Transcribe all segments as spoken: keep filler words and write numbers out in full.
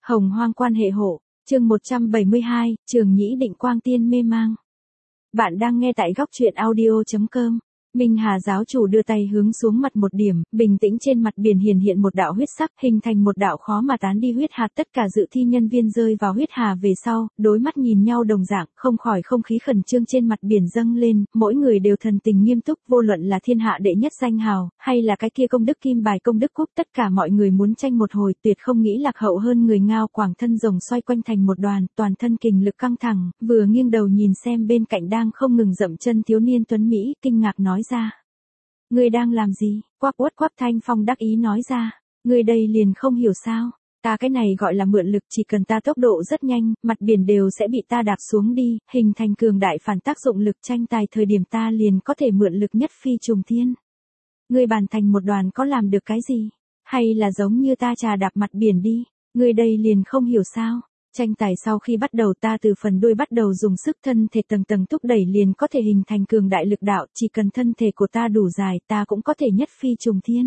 Hồng hoang quan hệ hộ, chương một trăm bảy mươi hai, Trường Nhĩ Định Quang Tiên mê mang. Bạn đang nghe tại góc truyện audio.com. Minh Hà giáo chủ đưa tay hướng xuống mặt một điểm, bình tĩnh trên mặt biển hiển hiện một đạo huyết sắc, hình thành một đạo khó mà tán đi huyết hạt. Tất cả dự thi nhân viên rơi vào huyết hà về sau, đối mắt nhìn nhau đồng dạng, không khỏi không khí khẩn trương trên mặt biển dâng lên, mỗi người đều thần tình nghiêm túc, vô luận là thiên hạ đệ nhất danh hào, hay là cái kia công đức kim bài công đức cúp, tất cả mọi người muốn tranh một hồi, tuyệt không nghĩ lạc hậu hơn người. Ngao Quảng thân rồng xoay quanh thành một đoàn, toàn thân kình lực căng thẳng, vừa nghiêng đầu nhìn xem bên cạnh đang không ngừng dậm chân thiếu niên tuấn Mỹ, kinh ngạc nói ra. Ngươi đang làm gì? Quắc uất quắc Thanh Phong đắc ý nói ra. Ngươi đây liền không hiểu sao? Ta cái này gọi là mượn lực, chỉ cần ta tốc độ rất nhanh, mặt biển đều sẽ bị ta đạp xuống đi, hình thành cường đại phản tác dụng lực, tranh tài thời điểm ta liền có thể mượn lực nhất phi trùng thiên. Ngươi bàn thành một đoàn có làm được cái gì? Hay là giống như ta trà đạp mặt biển đi? Ngươi đây liền không hiểu sao? Tranh tài sau khi bắt đầu ta từ phần đuôi bắt đầu dùng sức thân thể tầng tầng thúc đẩy liền có thể hình thành cường đại lực đạo, chỉ cần thân thể của ta đủ dài ta cũng có thể nhất phi trùng thiên.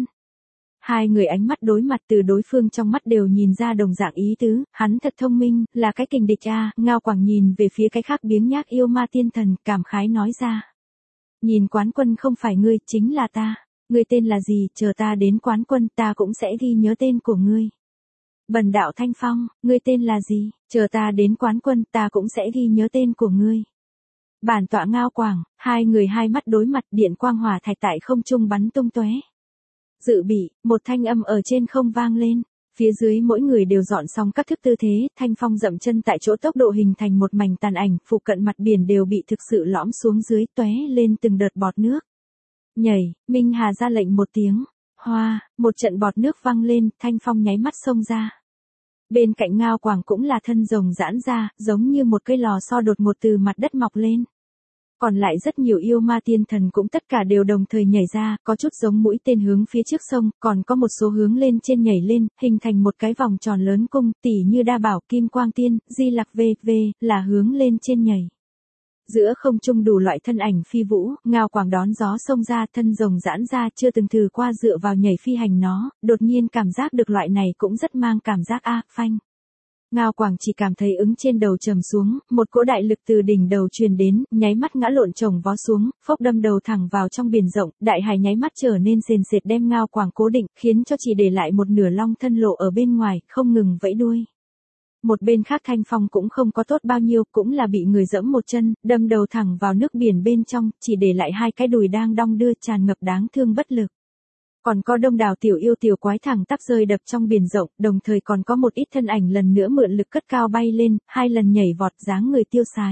Hai người ánh mắt đối mặt, từ đối phương trong mắt đều nhìn ra đồng dạng ý tứ, hắn thật thông minh, là cái kình địch a. Ngao Quảng nhìn về phía cái khác biếng nhác yêu ma tiên thần, cảm khái nói ra. Nhìn quán quân không phải ngươi, chính là ta. Ngươi tên là gì, chờ ta đến quán quân ta cũng sẽ ghi nhớ tên của ngươi. Bần đạo Thanh Phong, ngươi tên là gì? Chờ ta đến quán quân, ta cũng sẽ ghi nhớ tên của ngươi. Bản tọa Ngao Quảng, hai người hai mắt đối mặt, điện quang hỏa thạch tại không trung bắn tung tóe. Dự bị, một thanh âm ở trên không vang lên, phía dưới mỗi người đều dọn xong các thức tư thế, Thanh Phong dậm chân tại chỗ, tốc độ hình thành một mảnh tàn ảnh, phụ cận mặt biển đều bị thực sự lõm xuống dưới, tóe lên từng đợt bọt nước. Nhảy, Minh Hà ra lệnh một tiếng. Hoa, một trận bọt nước văng lên, Thanh Phong nháy mắt xông ra. Bên cạnh Ngao Quảng cũng là thân rồng giãn ra, giống như một cây lò xo đột ngột từ mặt đất mọc lên. Còn lại rất nhiều yêu ma tiên thần cũng tất cả đều đồng thời nhảy ra, có chút giống mũi tên hướng phía trước sông, còn có một số hướng lên trên nhảy lên, hình thành một cái vòng tròn lớn cung, tỉ như Đa Bảo, Kim Quang Tiên, Di Lặc vê vê, là hướng lên trên nhảy. Giữa không trung đủ loại thân ảnh phi vũ, Ngao Quảng đón gió xông ra, thân rồng giãn ra, chưa từng thử qua dựa vào nhảy phi hành nó, đột nhiên cảm giác được loại này cũng rất mang cảm giác a, phanh. Ngao Quảng chỉ cảm thấy ứng trên đầu trầm xuống, một cỗ đại lực từ đỉnh đầu truyền đến, nháy mắt ngã lộn chồng vó xuống, phốc đâm đầu thẳng vào trong biển rộng, đại hải nháy mắt trở nên sền sệt đem Ngao Quảng cố định, khiến cho chỉ để lại một nửa long thân lộ ở bên ngoài, không ngừng vẫy đuôi. Một bên khác Thanh Phong cũng không có tốt bao nhiêu, cũng là bị người giẫm một chân, đâm đầu thẳng vào nước biển bên trong, chỉ để lại hai cái đùi đang đong đưa, tràn ngập đáng thương bất lực. Còn có đông đảo tiểu yêu tiểu quái thẳng tắp rơi đập trong biển rộng, đồng thời còn có một ít thân ảnh lần nữa mượn lực cất cao bay lên, hai lần nhảy vọt dáng người tiêu sái.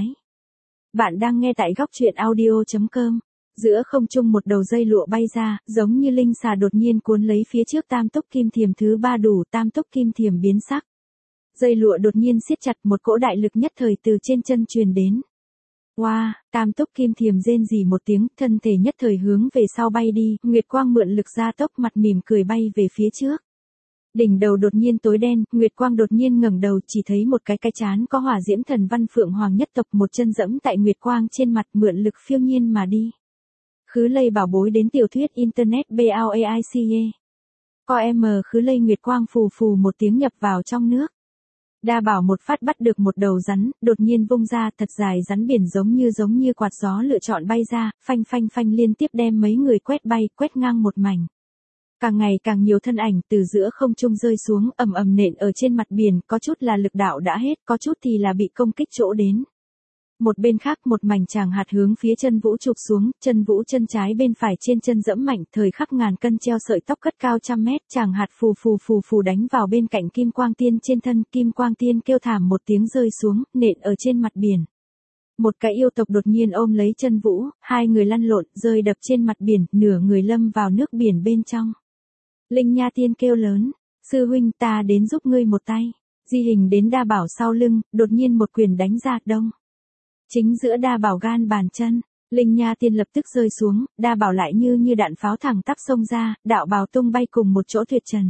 Bạn đang nghe tại góc truyện audio.com. Giữa không trung một đầu dây lụa bay ra, giống như linh xà đột nhiên cuốn lấy phía trước tam túc kim thiềm thứ ba đủ, tam túc kim thiềm biến sắc. Dây lụa đột nhiên siết chặt, một cỗ đại lực nhất thời từ trên chân truyền đến. Wow, tam túc kim thiềm rên rỉ một tiếng, thân thể nhất thời hướng về sau bay đi, Nguyệt Quang mượn lực gia tốc, mặt mỉm cười bay về phía trước. Đỉnh đầu đột nhiên tối đen, Nguyệt Quang đột nhiên ngẩng đầu, chỉ thấy một cái cái chán có hỏa diễm thần văn Phượng Hoàng nhất tộc, một chân dẫm tại Nguyệt Quang trên mặt, mượn lực phiêu nhiên mà đi. Khứ lây bảo bối đến tiểu thuyết internet BAICA. Co em khứ lây Nguyệt Quang phù phù một tiếng nhập vào trong nước. Đa Bảo một phát bắt được một đầu rắn, đột nhiên vung ra, thật dài rắn biển giống như giống như quạt gió lựa chọn bay ra, phanh phanh phanh liên tiếp đem mấy người quét bay, quét ngang một mảnh. Càng ngày càng nhiều thân ảnh từ giữa không trung rơi xuống, ầm ầm nện ở trên mặt biển, có chút là lực đạo đã hết, có chút thì là bị công kích chỗ đến. Một bên khác một mảnh tràng hạt hướng phía chân vũ chụp xuống, chân vũ chân trái bên phải trên chân dẫm mạnh, thời khắc ngàn cân treo sợi tóc cất cao trăm mét, tràng hạt phù phù phù phù đánh vào bên cạnh Kim Quang Tiên trên thân, Kim Quang Tiên kêu thảm một tiếng rơi xuống, nện ở trên mặt biển. Một cái yêu tộc đột nhiên ôm lấy chân vũ, hai người lăn lộn, rơi đập trên mặt biển, nửa người lâm vào nước biển bên trong. Linh Nha Tiên kêu lớn, sư huynh ta đến giúp ngươi một tay, di hình đến Đa Bảo sau lưng, đột nhiên một quyền đánh ra đông. Chính giữa Đa Bảo gan bàn chân, Linh Nha Tiên lập tức rơi xuống, Đa Bảo lại như như đạn pháo thẳng tắp xông ra, đạo bào tung bay cùng một chỗ tuyệt trần.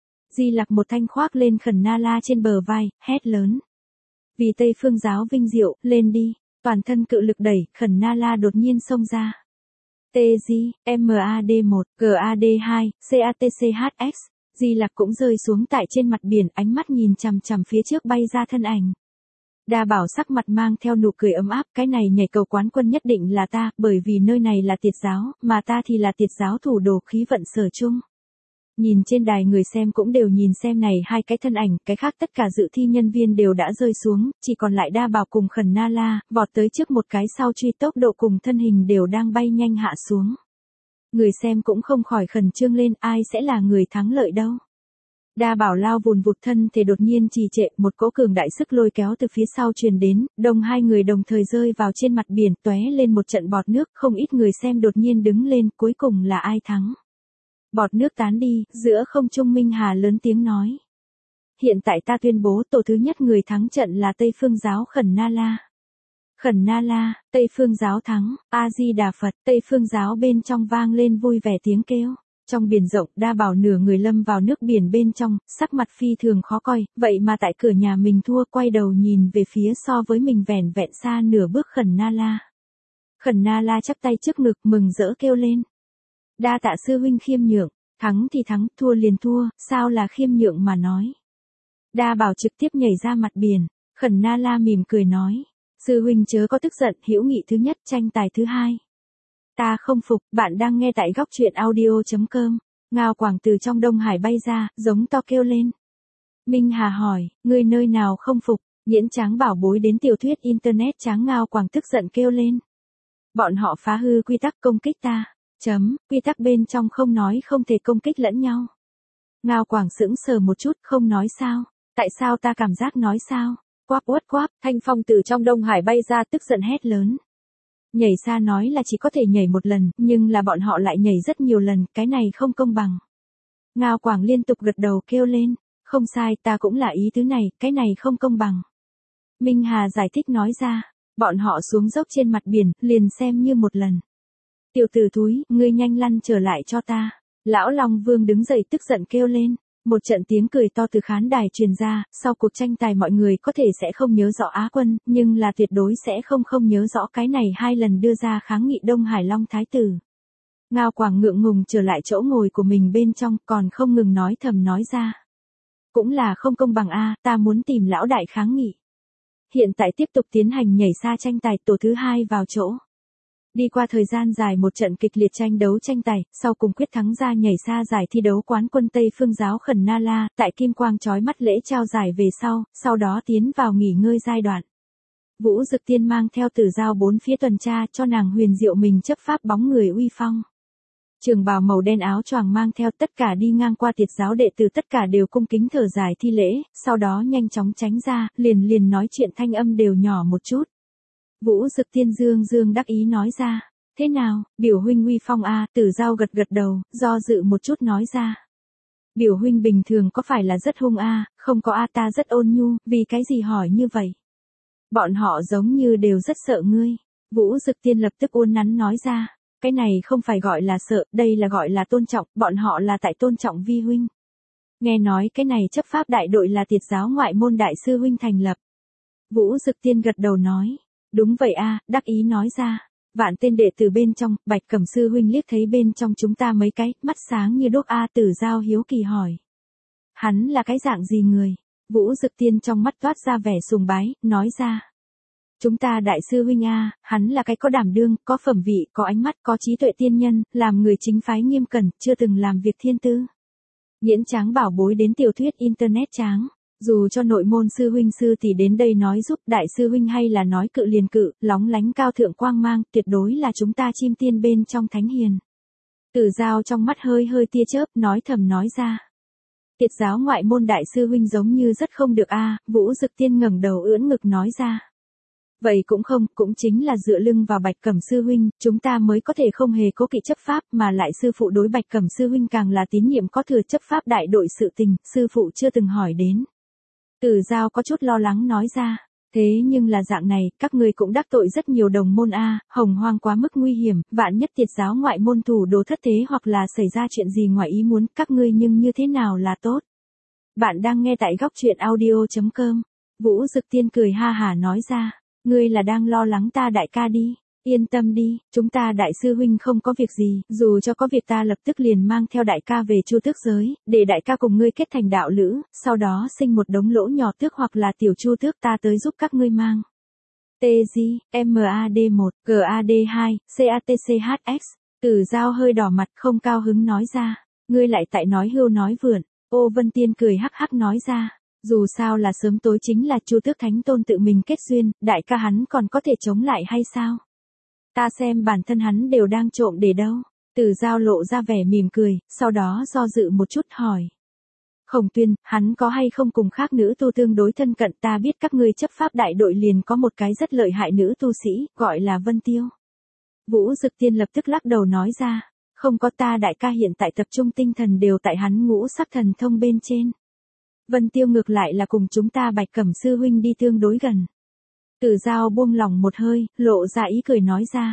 Di Lặc một thanh khoác lên Khẩn Na La trên bờ vai, hét lớn. Vì Tây Phương giáo vinh diệu, lên đi, toàn thân cự lực đẩy, Khẩn Na La đột nhiên xông ra. tê giê, em a đê một, giê a đê hai, xê a tê xê hát ích, Di Lặc cũng rơi xuống tại trên mặt biển, ánh mắt nhìn chằm chằm phía trước bay ra thân ảnh. Đa Bảo sắc mặt mang theo nụ cười ấm áp, cái này nhảy cầu quán quân nhất định là ta, bởi vì nơi này là tiệt giáo, mà ta thì là tiệt giáo thủ đồ khí vận sở chung. Nhìn trên đài người xem cũng đều nhìn xem này hai cái thân ảnh, cái khác tất cả dự thi nhân viên đều đã rơi xuống, chỉ còn lại Đa Bảo cùng Khẩn Na La, vọt tới trước một cái sau truy tốc độ cùng thân hình đều đang bay nhanh hạ xuống. Người xem cũng không khỏi khẩn trương lên, ai sẽ là người thắng lợi đâu. Đa Bảo lao vùn vụt thân thể đột nhiên trì trệ, một cỗ cường đại sức lôi kéo từ phía sau truyền đến, đồng hai người đồng thời rơi vào trên mặt biển, tóe lên một trận bọt nước, không ít người xem đột nhiên đứng lên, cuối cùng là ai thắng. Bọt nước tán đi, giữa không trung Minh Hà lớn tiếng nói. Hiện tại ta tuyên bố tổ thứ nhất người thắng trận là Tây Phương giáo Khẩn Na La. Khẩn Na La, Tây Phương giáo thắng, A-di-đà Phật, Tây Phương giáo bên trong vang lên vui vẻ tiếng kêu. Trong biển rộng, Đa Bảo nửa người lâm vào nước biển bên trong, sắc mặt phi thường khó coi, vậy mà tại cửa nhà mình thua, quay đầu nhìn về phía so với mình vẻn vẹn xa nửa bước Khẩn Na La. Khẩn Na La chắp tay trước ngực mừng rỡ kêu lên. Đa tạ sư huynh khiêm nhượng, thắng thì thắng, thua liền thua, sao là khiêm nhượng mà nói. Đa Bảo trực tiếp nhảy ra mặt biển, Khẩn Na La mỉm cười nói. Sư huynh chớ có tức giận, hữu nghị thứ nhất, tranh tài thứ hai. Ta không phục, bạn đang nghe tại góc truyện audio chấm com. Ngao Quảng từ trong Đông Hải bay ra, giống to kêu lên. Minh Hà hỏi, ngươi nơi nào không phục, Nhiễn Tráng bảo bối đến tiểu thuyết internet Tráng. Ngao Quảng tức giận kêu lên. Bọn họ phá hư quy tắc công kích ta, chấm, quy tắc bên trong không nói không thể công kích lẫn nhau. Ngao Quảng sững sờ một chút, không nói sao, tại sao ta cảm giác nói sao, quáp uất quáp, Thanh Phong từ trong Đông Hải bay ra tức giận hét lớn. Nhảy xa nói là chỉ có thể nhảy một lần, nhưng là bọn họ lại nhảy rất nhiều lần, cái này không công bằng. Ngao Quảng liên tục gật đầu kêu lên, không sai, ta cũng là ý tứ này, cái này không công bằng. Minh Hà giải thích nói ra, bọn họ xuống dốc trên mặt biển, liền xem như một lần. Tiểu tử thúi, ngươi nhanh lăn trở lại cho ta. Lão Long Vương đứng dậy tức giận kêu lên. Một trận tiếng cười to từ khán đài truyền ra, sau cuộc tranh tài mọi người có thể sẽ không nhớ rõ Á quân, nhưng là tuyệt đối sẽ không không nhớ rõ cái này hai lần đưa ra kháng nghị Đông Hải Long Thái tử. Ngao Quảng ngượng ngùng trở lại chỗ ngồi của mình bên trong, còn không ngừng nói thầm nói ra. Cũng là không công bằng a, ta muốn tìm lão đại kháng nghị. Hiện tại tiếp tục tiến hành nhảy xa tranh tài, tổ thứ hai vào chỗ. Đi qua thời gian dài một trận kịch liệt tranh đấu tranh tài, sau cùng quyết thắng ra nhảy xa giải thi đấu quán quân Tây Phương giáo Khẩn Na La, tại kim quang chói mắt lễ trao giải về sau, sau đó tiến vào nghỉ ngơi giai đoạn. Vũ Dực Tiên mang theo Tử Giao bốn phía tuần tra, cho nàng huyền diệu mình chấp pháp bóng người uy phong. Trường bào màu đen áo choàng mang theo, tất cả đi ngang qua tiệt giáo đệ tử tất cả đều cung kính thở dài thi lễ, sau đó nhanh chóng tránh ra, liền liền nói chuyện thanh âm đều nhỏ một chút. Vũ Dực Tiên dương dương đắc ý nói ra, thế nào, biểu huynh uy phong a, Tử Giao gật gật đầu, do dự một chút nói ra. Biểu huynh bình thường có phải là rất hung a, không có a, ta rất ôn nhu, vì cái gì hỏi như vậy? Bọn họ giống như đều rất sợ ngươi. Vũ Dực Tiên lập tức uốn nắn nói ra, cái này không phải gọi là sợ, đây là gọi là tôn trọng, bọn họ là tại tôn trọng vi huynh. Nghe nói cái này chấp pháp đại đội là tiệt giáo ngoại môn đại sư huynh thành lập. Vũ Dực Tiên gật đầu nói. Đúng vậy a, đắc ý nói ra. Vạn tên đệ tử bên trong, Bạch Cẩm sư huynh liếc thấy bên trong chúng ta mấy cái, mắt sáng như đuốc a. Tử Giao hiếu kỳ hỏi. Hắn là cái dạng gì người? Vũ Dực Tiên trong mắt toát ra vẻ sùng bái, nói ra. Chúng ta đại sư huynh a, hắn là cái có đảm đương, có phẩm vị, có ánh mắt, có trí tuệ tiên nhân, làm người chính phái nghiêm cẩn, chưa từng làm việc thiên tư. Nhiễn Tráng bảo bối đến tiểu thuyết internet Tráng. Dù cho nội môn sư huynh sư tỷ đến đây nói giúp đại sư huynh hay là nói cự liền cự, lóng lánh cao thượng quang mang, tuyệt đối là chúng ta chim tiên bên trong thánh hiền. Tử Giao trong mắt hơi hơi tia chớp, nói thầm nói ra. Tiệt giáo ngoại môn đại sư huynh giống như rất không được a. Vũ Dực Tiên ngẩng đầu ưỡn ngực nói ra. Vậy cũng không, cũng chính là dựa lưng vào Bạch Cẩm sư huynh, chúng ta mới có thể không hề cố kỵ chấp pháp, mà lại sư phụ đối Bạch Cẩm sư huynh càng là tín nhiệm có thừa chấp pháp đại đội sự tình, sư phụ chưa từng hỏi đến. Tử Giao có chút lo lắng nói ra, thế nhưng là dạng này, các ngươi cũng đắc tội rất nhiều đồng môn a, hồng hoang quá mức nguy hiểm, vạn nhất tiệt giáo ngoại môn thủ đồ thất thế hoặc là xảy ra chuyện gì ngoài ý muốn, các ngươi nhưng như thế nào là tốt. Bạn đang nghe tại góc truyện audio chấm com. Vũ Dực Tiên cười ha hả nói ra, ngươi là đang lo lắng ta đại ca đi. Yên tâm đi, chúng ta đại sư huynh không có việc gì, dù cho có việc ta lập tức liền mang theo đại ca về Chu Tước giới, để đại ca cùng ngươi kết thành đạo lữ, sau đó sinh một đống lỗ nhỏ tước hoặc là tiểu Chu Tước ta tới giúp các ngươi mang. tê giê, em a đê một, giê a đê hai, xê a tê xê hát ích, Tử Giao hơi đỏ mặt không cao hứng nói ra, ngươi lại tại nói hưu nói vượn, Ô Vân Tiên cười hắc hắc nói ra. Dù sao là sớm tối chính là Chu Tước Thánh Tôn tự mình kết duyên, đại ca hắn còn có thể chống lại hay sao? Ta xem bản thân hắn đều đang trộm để đâu. Tử Giao lộ ra vẻ mỉm cười, sau đó do dự một chút hỏi. Khổng Tuyên, hắn có hay không cùng khác nữ tu tương đối thân cận, ta biết các ngươi chấp pháp đại đội liền có một cái rất lợi hại nữ tu sĩ, gọi là Vân Tiêu. Vũ Dực Tiên lập tức lắc đầu nói ra, không có, ta đại ca hiện tại tập trung tinh thần đều tại hắn ngũ sắc thần thông bên trên. Vân Tiêu ngược lại là cùng chúng ta Bạch Cẩm sư huynh đi tương đối gần. Tử Giao buông lòng một hơi, lộ ra ý cười nói ra.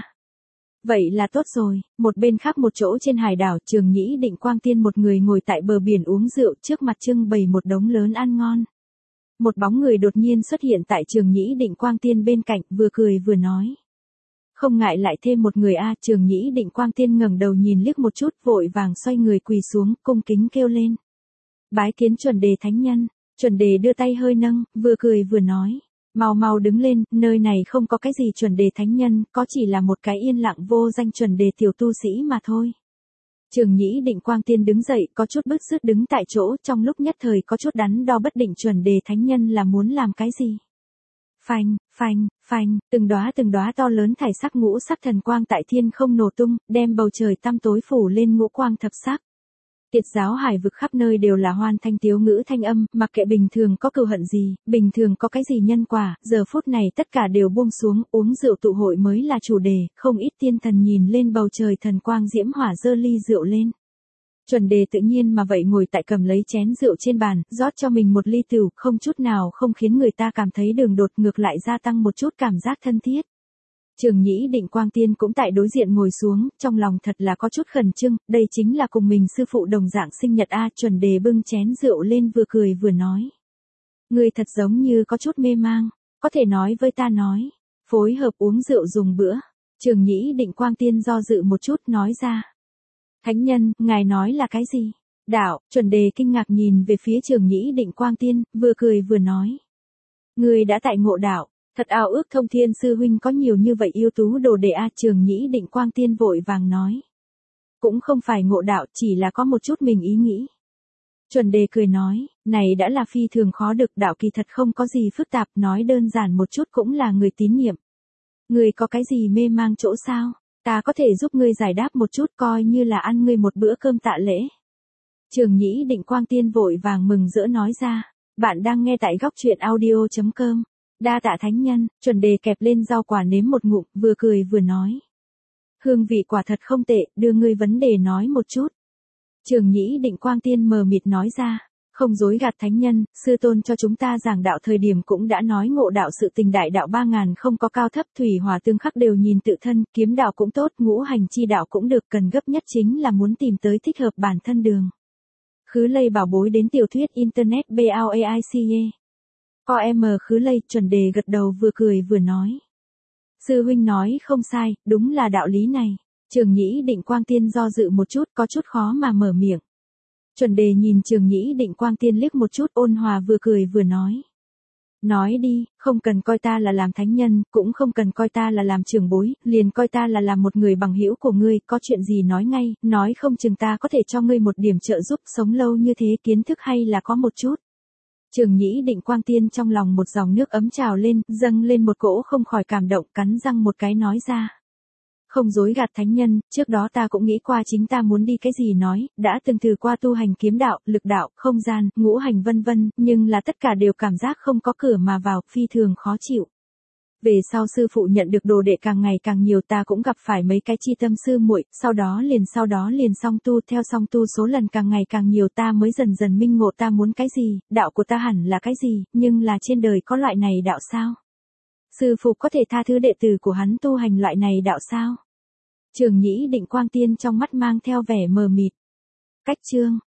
Vậy là tốt rồi, một bên khác một chỗ trên hải đảo Trường Nhĩ Định Quang Tiên một người ngồi tại bờ biển uống rượu, trước mặt trưng bày một đống lớn ăn ngon. Một bóng người đột nhiên xuất hiện tại Trường Nhĩ Định Quang Tiên bên cạnh, vừa cười vừa nói. Không ngại lại thêm một người a. Trường Nhĩ Định Quang Tiên ngẩng đầu nhìn liếc một chút, vội vàng xoay người quỳ xuống, cung kính kêu lên. Bái kiến Chuẩn Đề thánh nhân. Chuẩn Đề đưa tay hơi nâng, vừa cười vừa nói. Mau mau đứng lên, nơi này không có cái gì Chuẩn Đề thánh nhân, có chỉ là một cái yên lặng vô danh Chuẩn Đề tiểu tu sĩ mà thôi. Trường Nhĩ Định Quang Tiên đứng dậy, có chút bứt rứt đứng tại chỗ, trong lúc nhất thời có chút đắn đo bất định Chuẩn Đề thánh nhân là muốn làm cái gì. Phanh, phanh, phanh, từng đóa từng đóa to lớn thải sắc ngũ sắc thần quang tại thiên không nổ tung, đem bầu trời tăm tối phủ lên ngũ quang thập sắc. Tiệt giáo hải vực khắp nơi đều là hoan thanh tiếu ngữ thanh âm, mặc kệ bình thường có cừu hận gì, bình thường có cái gì nhân quả, giờ phút này tất cả đều buông xuống, uống rượu tụ hội mới là chủ đề, không ít tiên thần nhìn lên bầu trời thần quang diễm hỏa dơ ly rượu lên. Chuẩn Đề tự nhiên mà vậy ngồi tại cầm lấy chén rượu trên bàn, rót cho mình một ly tửu, không chút nào không khiến người ta cảm thấy đường đột, ngược lại gia tăng một chút cảm giác thân thiết. Trường Nhĩ Định Quang Tiên cũng tại đối diện ngồi xuống, trong lòng thật là có chút khẩn trương, đây chính là cùng mình sư phụ đồng dạng sinh nhật a. Chuẩn Đề bưng chén rượu lên vừa cười vừa nói. Người thật giống như có chút mê mang, có thể nói với ta nói, phối hợp uống rượu dùng bữa. Trường Nhĩ Định Quang Tiên do dự một chút nói ra. Thánh nhân, ngài nói là cái gì? Đạo. Chuẩn Đề kinh ngạc nhìn về phía Trường Nhĩ Định Quang Tiên, vừa cười vừa nói. Người đã tại ngộ đạo. Thật ao ước Thông Thiên sư huynh có nhiều như vậy yêu tú đồ đệ a. Trường Nhĩ Định Quang Tiên vội vàng nói. Cũng không phải ngộ đạo, chỉ là có một chút mình ý nghĩ. Chuẩn Đề cười nói, này đã là phi thường khó được, đạo kỳ thật không có gì phức tạp, nói đơn giản một chút cũng là người tín nhiệm. Người có cái gì mê mang chỗ sao? Ta có thể giúp ngươi giải đáp một chút, coi như là ăn ngươi một bữa cơm tạ lễ. Trường Nhĩ Định Quang Tiên vội vàng mừng rỡ nói ra. Bạn đang nghe tại góc truyện audio chấm com. Đa tạ thánh nhân. Chuẩn Đề kẹp lên rau quả nếm một ngụm, vừa cười vừa nói. Hương vị quả thật không tệ, đưa ngươi vấn đề nói một chút. Trường Nhĩ Định Quang Tiên mờ mịt nói ra. Không dối gạt thánh nhân, sư tôn cho chúng ta giảng đạo thời điểm cũng đã nói ngộ đạo sự tình, đại đạo ba ngàn không có cao thấp, thủy hỏa tương khắc đều nhìn tự thân, kiếm đạo cũng tốt, ngũ hành chi đạo cũng được, cần gấp nhất chính là muốn tìm tới thích hợp bản thân đường. Khứ lây bảo bối đến tiểu thuyết internet BAICE. Co em khứ lây. Chuẩn Đề gật đầu vừa cười vừa nói. Sư huynh nói không sai, đúng là đạo lý này. Trường Nhĩ Định Quang Tiên do dự một chút, có chút khó mà mở miệng. Chuẩn Đề nhìn Trường Nhĩ Định Quang Tiên liếc một chút, ôn hòa vừa cười vừa nói. Nói đi, không cần coi ta là làm thánh nhân, cũng không cần coi ta là làm trưởng bối, liền coi ta là làm một người bằng hữu của ngươi, có chuyện gì nói ngay, nói không chừng ta có thể cho ngươi một điểm trợ giúp, sống lâu như thế kiến thức hay là có một chút. Trường Nhĩ Định Quang Tiên trong lòng một dòng nước ấm trào lên, dâng lên một cỗ không khỏi cảm động, cắn răng một cái nói ra. Không dối gạt thánh nhân, trước đó ta cũng nghĩ qua chính ta muốn đi cái gì nói, đã từng thử qua tu hành kiếm đạo, lực đạo, không gian, ngũ hành vân vân, nhưng là tất cả đều cảm giác không có cửa mà vào, phi thường khó chịu. Về sau sư phụ nhận được đồ đệ càng ngày càng nhiều, ta cũng gặp phải mấy cái chi tâm sư muội, sau đó liền sau đó liền song tu, theo song tu số lần càng ngày càng nhiều, ta mới dần dần minh ngộ ta muốn cái gì, đạo của ta hẳn là cái gì, nhưng là trên đời có loại này đạo sao? Sư phụ có thể tha thứ đệ tử của hắn tu hành loại này đạo sao? Trường Nhĩ Định Quang Tiên trong mắt mang theo vẻ mờ mịt. Cách chương.